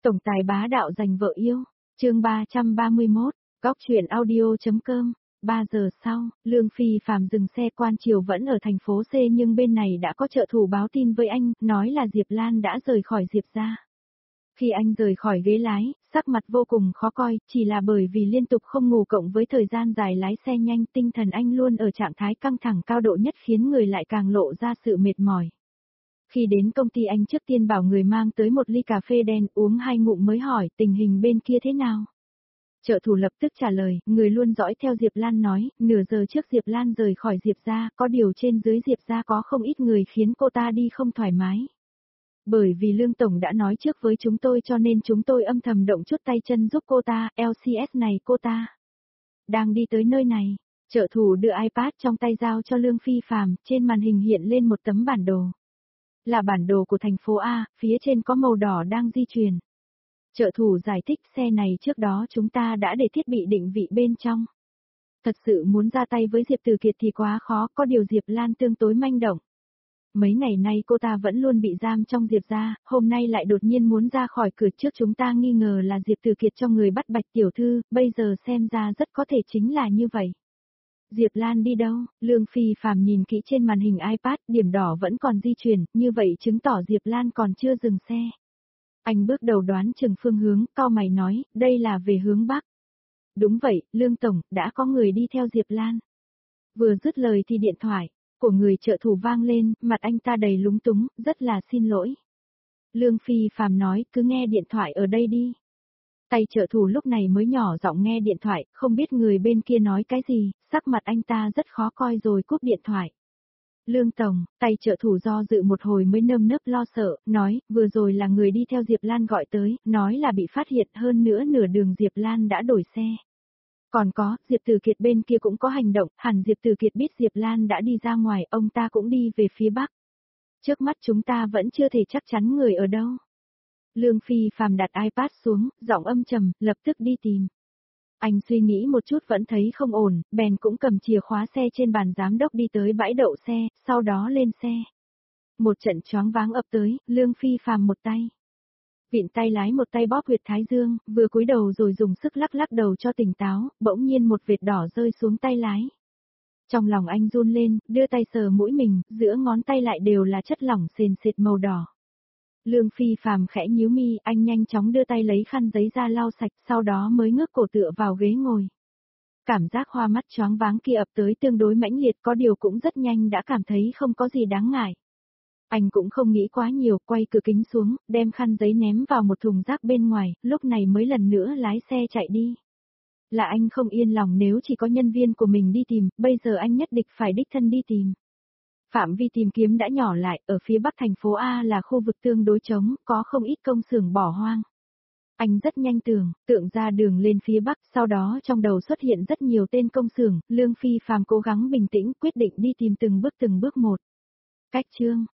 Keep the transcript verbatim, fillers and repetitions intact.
Tổng tài bá đạo giành vợ yêu, chương ba trăm ba mươi mốt, góc truyện audio.com. ba giờ sau, Lương Phi Phạm dừng xe quan triều vẫn ở thành phố C nhưng bên này đã có trợ thủ báo tin với anh, nói là Diệp Lan đã rời khỏi Diệp gia. Khi anh rời khỏi ghế lái, sắc mặt vô cùng khó coi, chỉ là bởi vì liên tục không ngủ cộng với thời gian dài lái xe nhanh, tinh thần anh luôn ở trạng thái căng thẳng cao độ nhất khiến người lại càng lộ ra sự mệt mỏi. Khi đến công ty anh trước tiên bảo người mang tới một ly cà phê đen uống hai ngụm mới hỏi tình hình bên kia thế nào. Trợ thủ lập tức trả lời, người luôn dõi theo Diệp Lan nói, nửa giờ trước Diệp Lan rời khỏi Diệp gia, có điều trên dưới Diệp gia có không ít người khiến cô ta đi không thoải mái. Bởi vì Lương Tổng đã nói trước với chúng tôi cho nên chúng tôi âm thầm động chút tay chân giúp cô ta, lờ xê ét này cô ta đang đi tới nơi này. Trợ thủ đưa iPad trong tay giao cho Lương Phi Phạm, trên màn hình hiện lên một tấm bản đồ. Là bản đồ của thành phố A, phía trên có màu đỏ đang di chuyển. Trợ thủ giải thích xe này trước đó chúng ta đã để thiết bị định vị bên trong. Thật sự muốn ra tay với Diệp Từ Kiệt thì quá khó, có điều Diệp Lan tương tối manh động. Mấy ngày nay cô ta vẫn luôn bị giam trong Diệp gia, hôm nay lại đột nhiên muốn ra khỏi cửa trước chúng ta nghi ngờ là Diệp Từ Kiệt cho người bắt Bạch tiểu thư, bây giờ xem ra rất có thể chính là như vậy. Diệp Lan đi đâu? Lương Phi Phạm nhìn kỹ trên màn hình iPad, điểm đỏ vẫn còn di chuyển, như vậy chứng tỏ Diệp Lan còn chưa dừng xe. Anh bước đầu đoán chừng phương hướng, cau mày nói, đây là về hướng Bắc. Đúng vậy, Lương Tổng, đã có người đi theo Diệp Lan. Vừa dứt lời thì điện thoại của người trợ thủ vang lên, mặt anh ta đầy lúng túng, rất là xin lỗi. Lương Phi Phạm nói, cứ nghe điện thoại ở đây đi. Tay trợ thủ lúc này mới nhỏ giọng nghe điện thoại, không biết người bên kia nói cái gì, sắc mặt anh ta rất khó coi rồi cúp điện thoại. Lương Tổng, tay trợ thủ do dự một hồi mới nơm nớp lo sợ, nói, vừa rồi là người đi theo Diệp Lan gọi tới, nói là bị phát hiện hơn nữa nửa đường Diệp Lan đã đổi xe. Còn có, Diệp Từ Kiệt bên kia cũng có hành động, hẳn Diệp Từ Kiệt biết Diệp Lan đã đi ra ngoài, ông ta cũng đi về phía Bắc. Trước mắt chúng ta vẫn chưa thể chắc chắn người ở đâu. Lương Phi Phạm đặt iPad xuống, giọng âm trầm, lập tức đi tìm. Anh suy nghĩ một chút vẫn thấy không ổn, bèn cũng cầm chìa khóa xe trên bàn giám đốc đi tới bãi đậu xe, sau đó lên xe. Một trận choáng váng ập tới, Lương Phi Phạm một tay vịn tay lái một tay bóp huyệt thái dương, vừa cúi đầu rồi dùng sức lắc lắc đầu cho tỉnh táo, bỗng nhiên một vệt đỏ rơi xuống tay lái. Trong lòng anh run lên, đưa tay sờ mũi mình, giữa ngón tay lại đều là chất lỏng sền sệt màu đỏ. Lương Phi Phạm khẽ nhíu mi, anh nhanh chóng đưa tay lấy khăn giấy ra lau sạch, sau đó mới ngước cổ tựa vào ghế ngồi. Cảm giác hoa mắt choáng váng kia ập tới tương đối mãnh liệt, có điều cũng rất nhanh đã cảm thấy không có gì đáng ngại. Anh cũng không nghĩ quá nhiều, quay cửa kính xuống, đem khăn giấy ném vào một thùng rác bên ngoài, lúc này mới lần nữa lái xe chạy đi. Là anh không yên lòng nếu chỉ có nhân viên của mình đi tìm, bây giờ anh nhất định phải đích thân đi tìm. Phạm vi tìm kiếm đã nhỏ lại, ở phía bắc thành phố A là khu vực tương đối trống, có không ít công xưởng bỏ hoang. Anh rất nhanh tưởng, tượng ra đường lên phía bắc, sau đó trong đầu xuất hiện rất nhiều tên công xưởng, Lương Phi Phạm cố gắng bình tĩnh quyết định đi tìm từng bước từng bước một. Cách chương,